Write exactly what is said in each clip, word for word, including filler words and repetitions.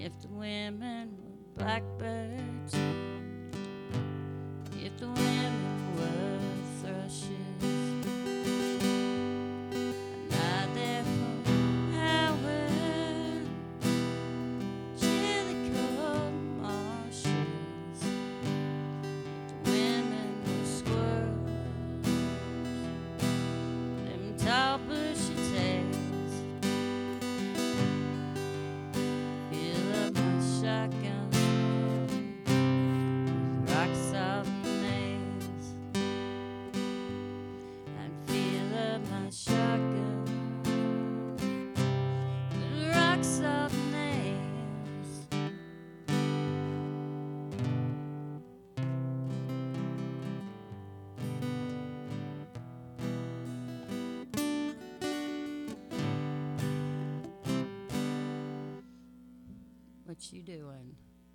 If the women were blackbirds, if the women were thrushes, I'd lie there for hours, chilly cold marshes. If the women were squirrels, them tall bushy tails, fill up my shotgun with rock salt nails. I'd fill up my shotgun with rock salt nails. What you doing?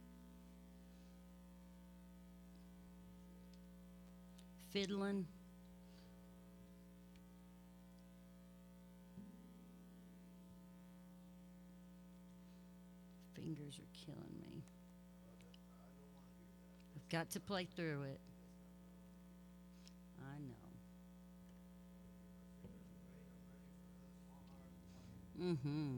Fiddling? Fingers are killing me. I've got to play through it. I know. Mm-hmm.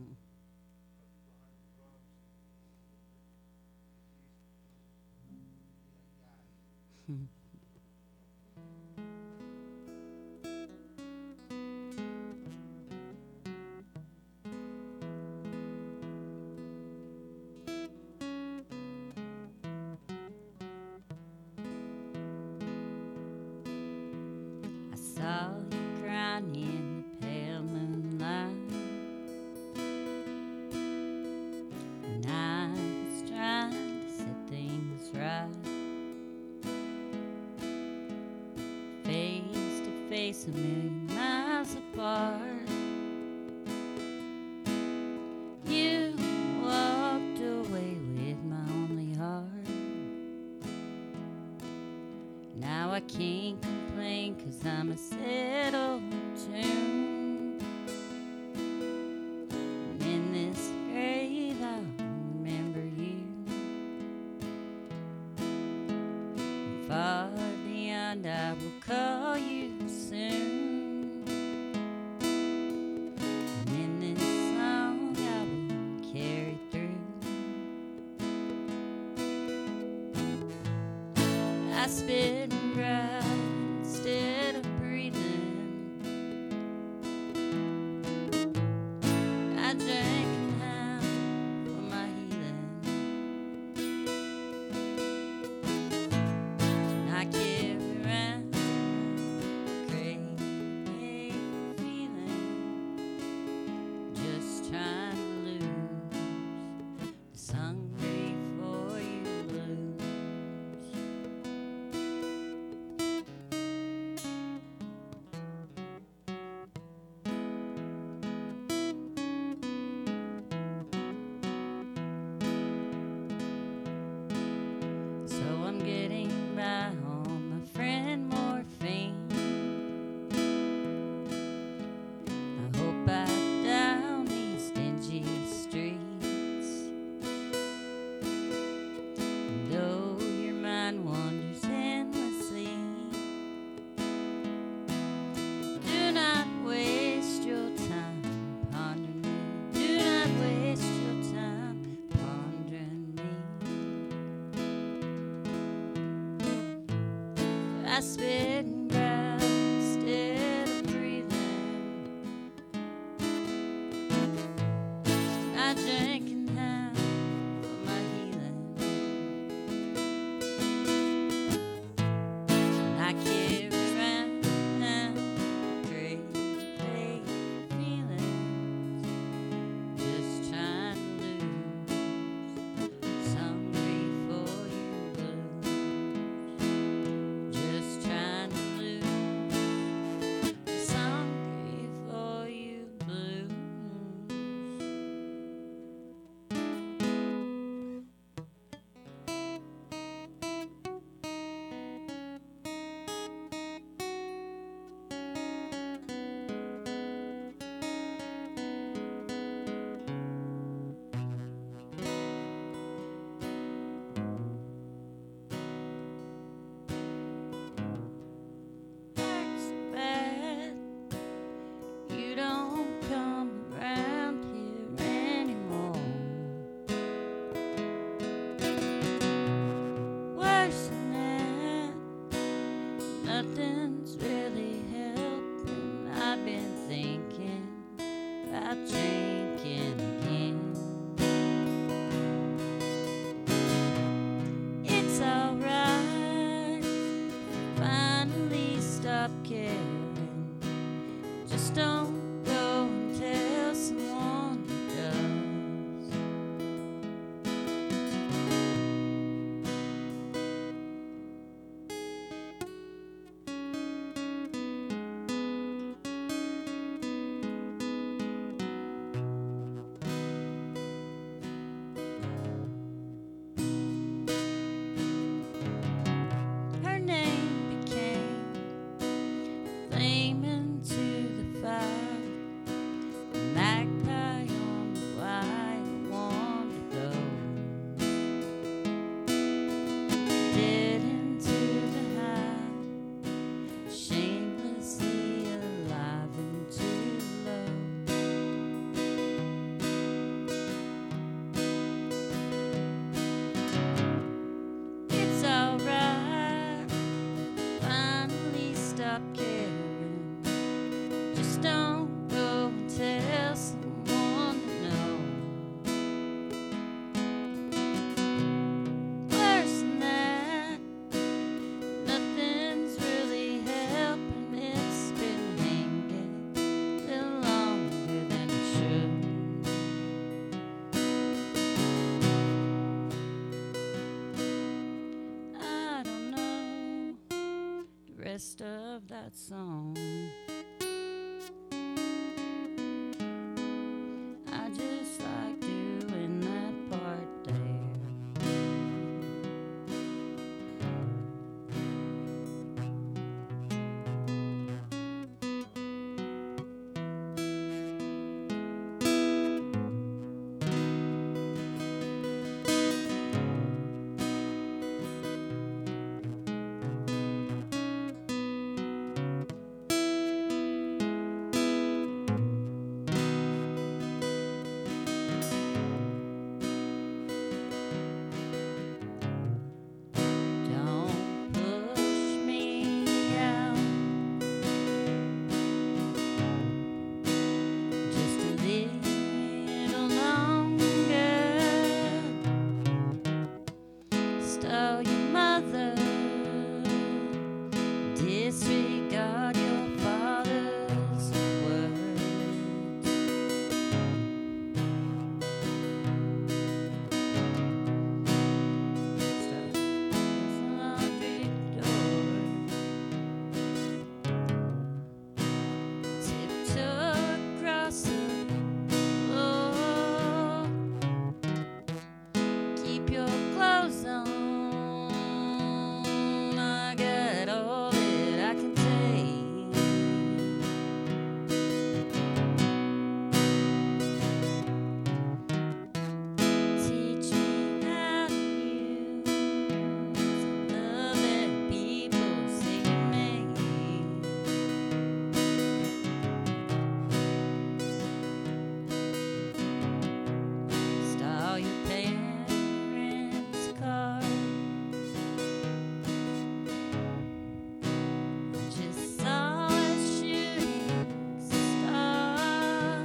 I saw you crying in the pale moonlight, and I was trying to set things right. Face to face, a million miles apart. You walked away with my only heart. Now I can't complain, 'cause I'm a settled tune. And in this grave I'll remember you. And far beyond I will call you soon. And in this song I will carry through. I spit and cry instead of breathing. I drank and hound for my healing. And I carry around a crazy feeling, just trying to lose this hungry for you blues. start drinking again. It's alright, finally stop caring. Just don't go and tell someone who does. Her name became flame into the fire, a magpie on the wire, one to go. Dead into the high, shamelessly alive and too low. It's alright, finally stop caring. Just don't go and tell someone to know. Worse than that, nothing's really helping. It's been hanging a little longer than it should. I don't know the rest of that song. I just like doing that part there. Don't push me out just a little longer. Stole your mother, disregard your father's words. Laundry door, tiptoe across the floor. Keep your clothes on. I got all that I can take. Teach me how to use the love that people say you make. Stole your parents' car. Just saw a shooting star.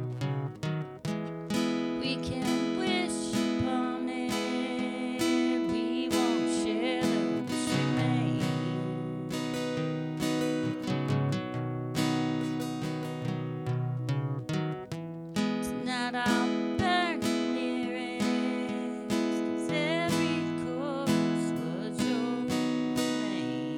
We can wish upon it. We won't share the wish we made. Tonight I'll burn the lyrics, 'cause every chorus was your name.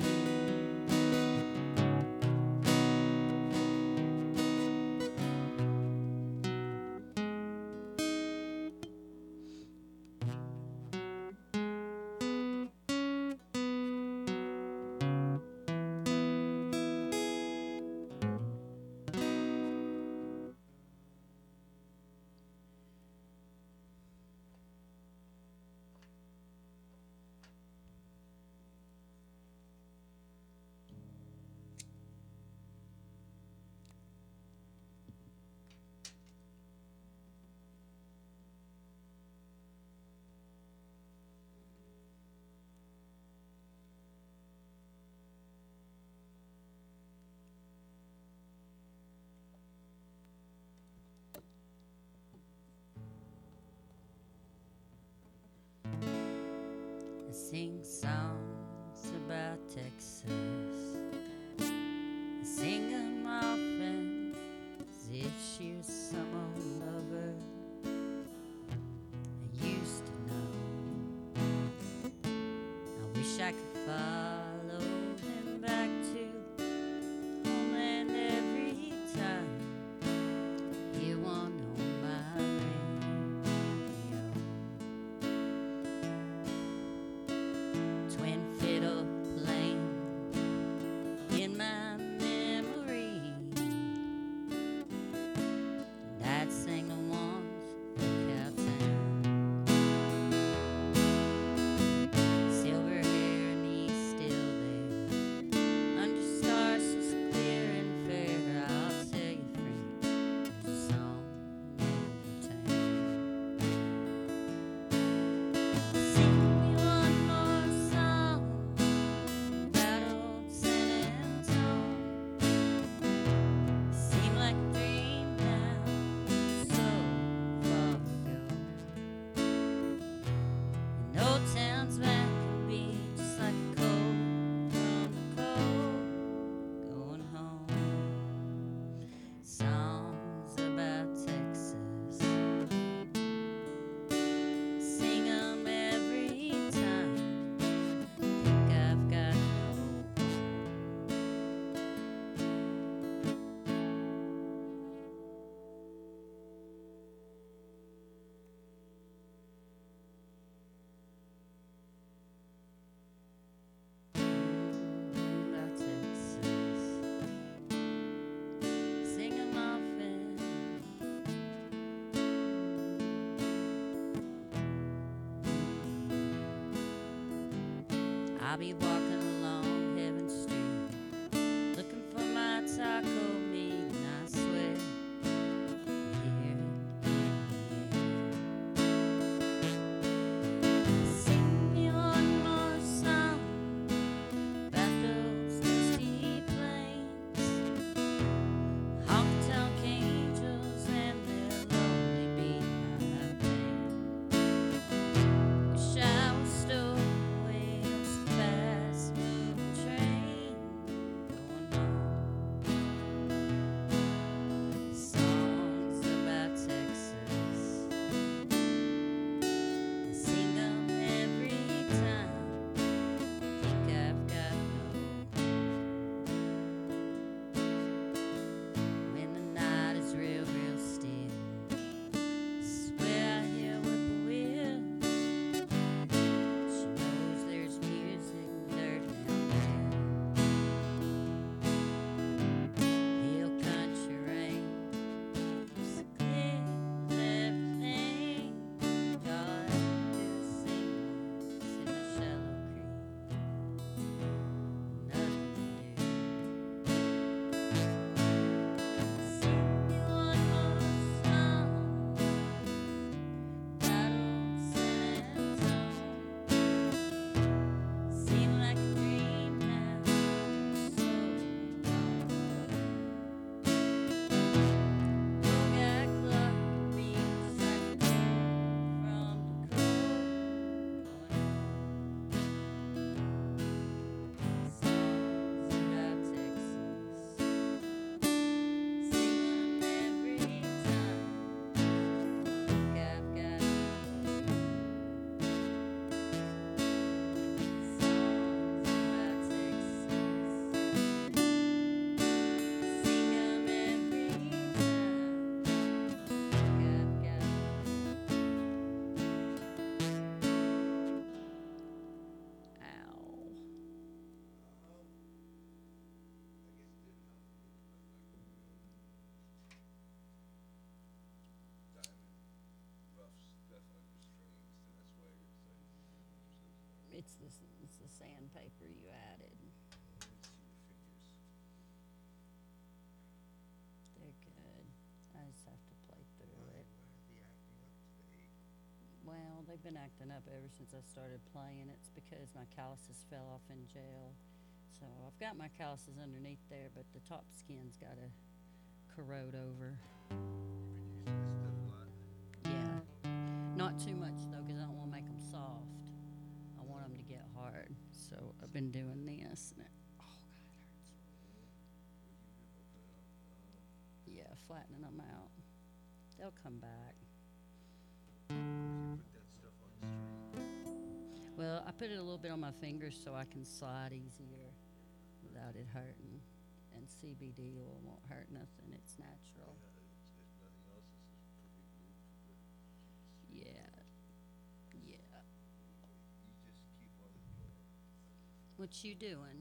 sing songs about Texas. I sing 'em often as if she was some old lover I used to know. I wish I could follow them back to homeland every time. Hear one on my radio. Twin fiddle playing in my memory. And I'd sing the ones from Cowtown. Silver hair and he's still there. Under stars so clear and fair. I'll tell you, friend, there's a song in every town. Sing me one more song about old San Antone. Seemed like a dream now, so far ago. And old towns back can be just like a cold from the cold going home. Songs about Texas, sing 'em every time. Think I've got no home about Texas. Sing 'em often. I'll be walking along Heaven Street, looking for my taco meat, and I swear I hear it in the air. Sing me one more song about those dusty plains, honky-tonk angels and their lonely beehive pain. Wish I was stowaway on some fast-moving train going home. Songs about Texas, I sing 'em every time. Think I've got no when the night is real, real still. Swear I hear whippoorwills. She knows there's music and dirt down there. Hill country rain, so clear as everything. All I do is sing once in a shallow creek. Nothing to do. Sing me one more song about old San Antone. Seem like a dream now, so long ago. Got clock beats like a cold from the cold going home. Songs about Texas, sing 'em every time. Think I've got songs about Texas, sing 'em every time. Think I've got ow. It's the it's the sandpaper you added. They're good. I just have to play through it. Well, they've been acting up ever since I started playing. It's because my calluses fell off in jail. So I've got my calluses underneath there, but the top skin's got to corrode over. Yeah. Not too much though, because I don't want to make them soft. I want them to get So I've been doing this, and it, oh God, it hurts. Yeah, flattening them out. They'll come back. Well, I put it a little bit on my fingers so I can slide easier without it hurting. And C B D oil won't hurt nothing. It's natural. Yeah. Yeah. What you doing?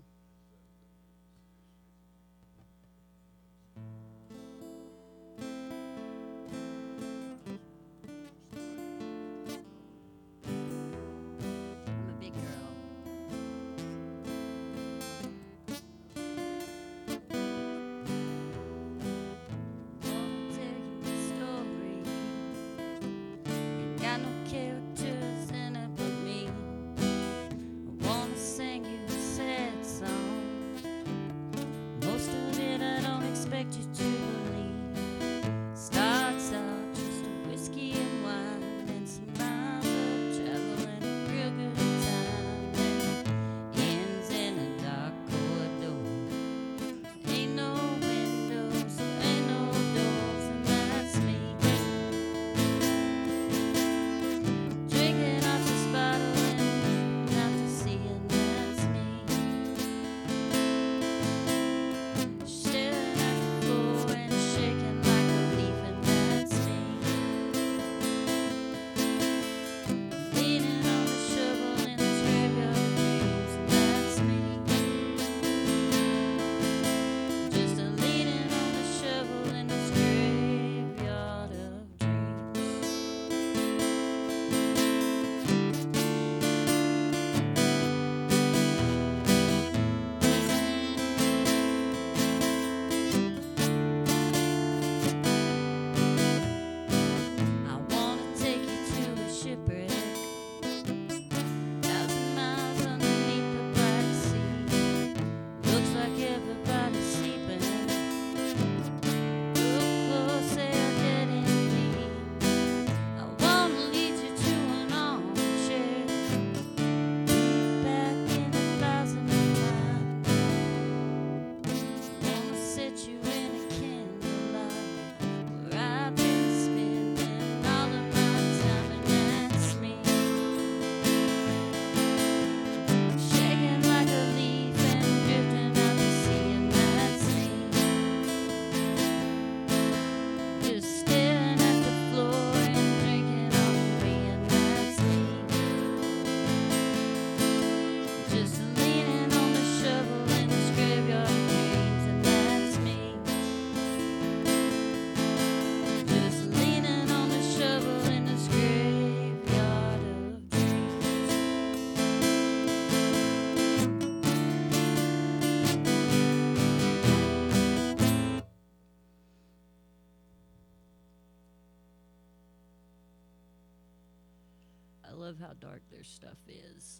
I'm a big girl. Wanna tell you a story. Ain't got no characters in it but me. I wanna sing you a sad song. Most of it I don't expect you to believe. Starts out just a whiskey and wine and some miles of travel and a real good time. And ends in a dark corridor. Ain't no windows, ain't no doors, and that's me. Drinking off this bottle and out to sea, and that's me. Staring at the floor and shaking like a leaf, and that's me. Leaning on the shovel in this graveyard of dreams, and that's me. Just a leaning on the shovel in this graveyard of dreams. I wanna take you to a shipwreck, thousand miles underneath the Black Sea. Looks like everybody's sleeping. Look close, they're dead indeed. I wanna lead you to an armchair, deep back in a thousand and nine. Wanna sit you in a candlelight where I've been spending all of my time, and that's me. Shaking like a leaf and drifting out to sea, and that's me. Just staring at the floor and drinking on me, and that's me. Just leaning on the shovel in this graveyard of dreams, and that's me. Just leaning on the shovel in this graveyard of dreams. I love how dark their stuff is.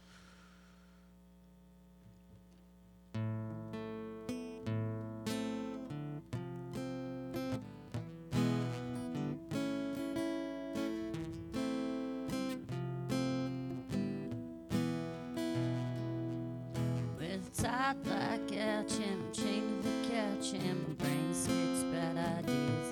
With tight like couch and I'm chained to the couch and my brain spits bad ideas